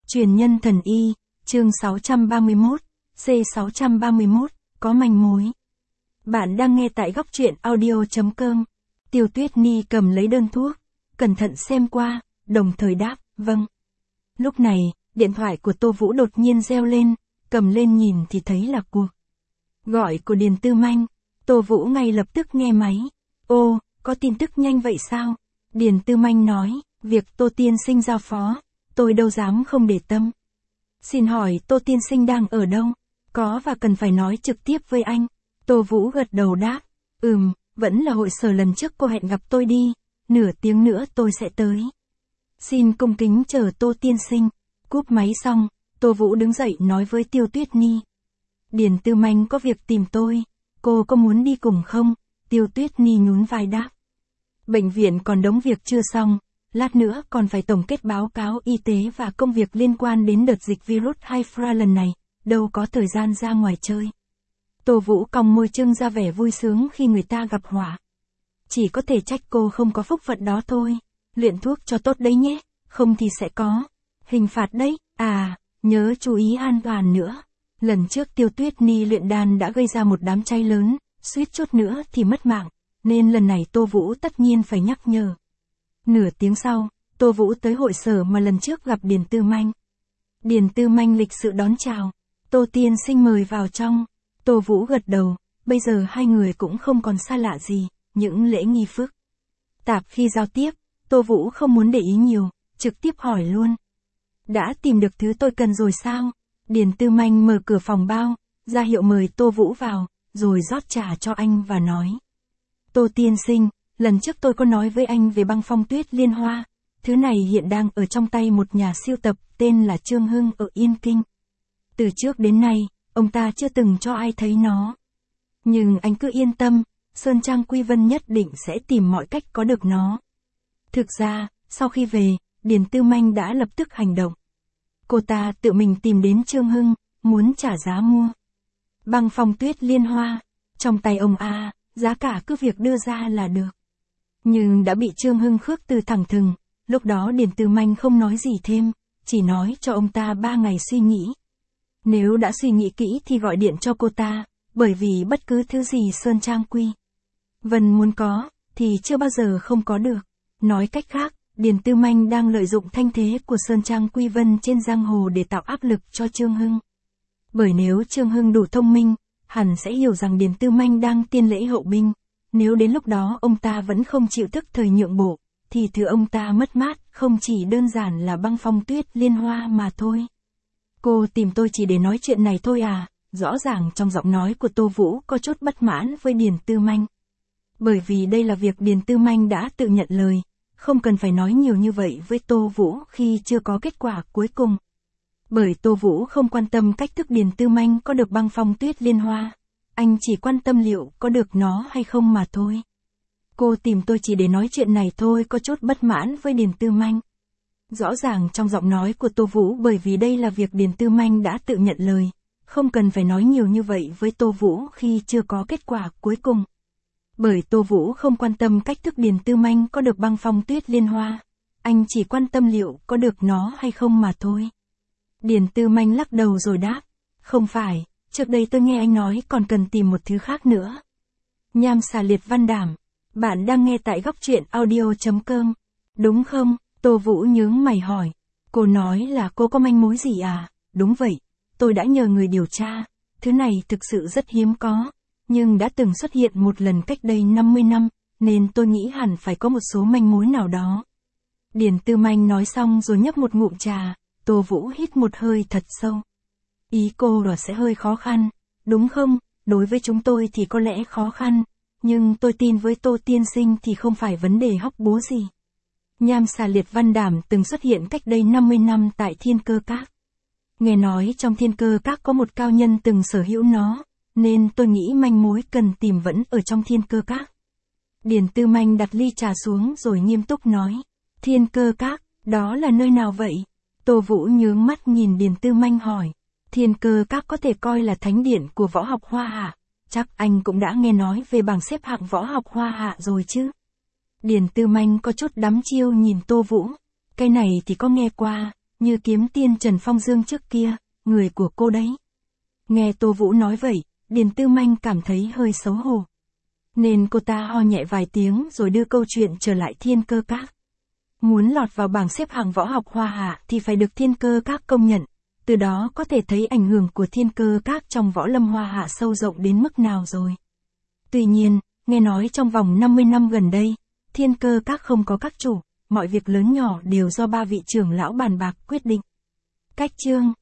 Truyền nhân thần y, chương 631, C631, có manh mối. Bạn đang nghe tại góc truyện audio.com. Tiêu Tuyết Ni cầm lấy đơn thuốc, cẩn thận xem qua, đồng thời đáp, vâng. Lúc này, điện thoại của Tô Vũ đột nhiên reo lên, cầm lên nhìn thì thấy là cuộc gọi của Điền Tư Manh. Tô Vũ ngay lập tức nghe máy. Ô, có tin tức nhanh vậy sao? Điền Tư Manh nói, việc Tô tiên sinh giao phó, tôi đâu dám không để tâm. Xin hỏi Tô tiên sinh đang ở đâu? Có và cần phải nói trực tiếp với anh. Tô Vũ gật đầu đáp, vẫn là hội sở lần trước cô hẹn gặp tôi đi, nửa tiếng nữa tôi sẽ tới. Xin cung kính chờ Tô tiên sinh. Cúp máy xong, Tô Vũ đứng dậy nói với Tiêu Tuyết Ni. Điền Tư Manh có việc tìm tôi, cô có muốn đi cùng không? Tiêu Tuyết Ni nhún vai đáp. Bệnh viện còn đống việc chưa xong, lát nữa còn phải tổng kết báo cáo y tế và công việc liên quan đến đợt dịch virus Hifra lần này, đâu có thời gian ra ngoài chơi. Tô Vũ cong môi trưng ra vẻ vui sướng khi người ta gặp họa. Chỉ có thể trách cô không có phúc phận đó thôi. Luyện thuốc cho tốt đấy nhé, không thì sẽ có hình phạt đấy. Nhớ chú ý an toàn nữa. Lần trước Tiêu Tuyết Ni luyện đan đã gây ra một đám cháy lớn, suýt chút nữa thì mất mạng, nên lần này Tô Vũ tất nhiên phải nhắc nhở. Nửa tiếng sau, Tô Vũ tới hội sở mà lần trước gặp Điền Tư Manh. Điền Tư Manh lịch sự đón chào. Tô tiên sinh mời vào trong. Tô Vũ gật đầu, bây giờ hai người cũng không còn xa lạ gì, những lễ nghi phức tạp khi giao tiếp, Tô Vũ không muốn để ý nhiều, trực tiếp hỏi luôn. Đã tìm được thứ tôi cần rồi sao? Điền Tư Manh mở cửa phòng bao, ra hiệu mời Tô Vũ vào, rồi rót trà cho anh và nói. Tô tiên sinh, lần trước tôi có nói với anh về băng phong tuyết liên hoa, thứ này hiện đang ở trong tay một nhà siêu tập tên là Trương Hưng ở Yên Kinh. Từ trước đến nay, ông ta chưa từng cho ai thấy nó. Nhưng anh cứ yên tâm, Sơn Trang Quy Vân nhất định sẽ tìm mọi cách có được nó. Thực ra, sau khi về, Điền Tư Manh đã lập tức hành động. Cô ta tự mình tìm đến Trương Hưng, muốn trả giá mua băng phong tuyết liên hoa. Trong tay ông giá cả cứ việc đưa ra là được. Nhưng đã bị Trương Hưng khước từ thẳng thừng, lúc đó Điền Tư Manh không nói gì thêm, chỉ nói cho ông ta 3 ngày suy nghĩ. Nếu đã suy nghĩ kỹ thì gọi điện cho cô ta, bởi vì bất cứ thứ gì Sơn Trang Quy Vân muốn có, thì chưa bao giờ không có được. Nói cách khác, Điền Tư Manh đang lợi dụng thanh thế của Sơn Trang Quy Vân trên giang hồ để tạo áp lực cho Trương Hưng. Bởi nếu Trương Hưng đủ thông minh, hẳn sẽ hiểu rằng Điền Tư Manh đang tiên lễ hậu binh. Nếu đến lúc đó ông ta vẫn không chịu thức thời nhượng bộ, thì thứ ông ta mất mát không chỉ đơn giản là băng phong tuyết liên hoa mà thôi. Cô tìm tôi chỉ để nói chuyện này thôi à? Rõ ràng trong giọng nói của Tô Vũ có chút bất mãn với Điền Tư Manh. Bởi vì đây là việc Điền Tư Manh đã tự nhận lời, không cần phải nói nhiều như vậy với Tô Vũ khi chưa có kết quả cuối cùng. Bởi Tô Vũ không quan tâm cách thức Điền Tư Manh có được băng phong tuyết liên hoa, anh chỉ quan tâm liệu có được nó hay không mà thôi. Cô tìm tôi chỉ để nói chuyện này thôi, có chút bất mãn với Điền Tư Manh. Rõ ràng trong giọng nói của Tô Vũ, bởi vì đây là việc Điền Tư Manh đã tự nhận lời, không cần phải nói nhiều như vậy với Tô Vũ khi chưa có kết quả cuối cùng. Bởi Tô Vũ không quan tâm cách thức Điền Tư Manh có được băng phong tuyết liên hoa, anh chỉ quan tâm liệu có được nó hay không mà thôi. Điền Tư Manh lắc đầu rồi đáp, không phải, trước đây tôi nghe anh nói còn cần tìm một thứ khác nữa. Nham xà liệt văn đảm, bạn đang nghe tại góc truyện audio.com, đúng không? Tô Vũ nhướng mày hỏi. Cô nói là cô có manh mối gì à? Đúng vậy, tôi đã nhờ người điều tra, thứ này thực sự rất hiếm có, nhưng đã từng xuất hiện một lần cách đây 50 năm, nên tôi nghĩ hẳn phải có một số manh mối nào đó. Điền Tư Manh nói xong rồi nhấp một ngụm trà, Tô Vũ hít một hơi thật sâu. Ý cô là sẽ hơi khó khăn, đúng không? Đối với chúng tôi thì có lẽ khó khăn, nhưng tôi tin với Tô tiên sinh thì không phải vấn đề hóc búa gì. Nham xà liệt văn đảm từng xuất hiện cách đây 50 năm tại Thiên Cơ Các. Nghe nói trong Thiên Cơ Các có một cao nhân từng sở hữu nó, nên tôi nghĩ manh mối cần tìm vẫn ở trong Thiên Cơ Các. Điền Tư Manh đặt ly trà xuống rồi nghiêm túc nói. Thiên Cơ Các, đó là nơi nào vậy? Tô Vũ nhướng mắt nhìn Điền Tư Manh hỏi. Thiên Cơ Các có thể coi là thánh điển của võ học Hoa Hạ. Chắc anh cũng đã nghe nói về bảng xếp hạng võ học Hoa Hạ rồi chứ? Điền Tư Manh có chút đắm chiêu nhìn Tô Vũ. Cái này thì có nghe qua, như kiếm tiên Trần Phong Dương trước kia, người của cô đấy. Nghe Tô Vũ nói vậy, Điền Tư Manh cảm thấy hơi xấu hổ. Nên cô ta ho nhẹ vài tiếng rồi đưa câu chuyện trở lại Thiên Cơ Các. Muốn lọt vào bảng xếp hạng võ học Hoa Hạ thì phải được Thiên Cơ Các công nhận, từ đó có thể thấy ảnh hưởng của Thiên Cơ Các trong võ lâm Hoa Hạ sâu rộng đến mức nào rồi. Tuy nhiên, nghe nói trong vòng 50 năm gần đây, Thiên Cơ Các không có các chủ, mọi việc lớn nhỏ đều do 3 vị trưởng lão bàn bạc quyết định. Cách chương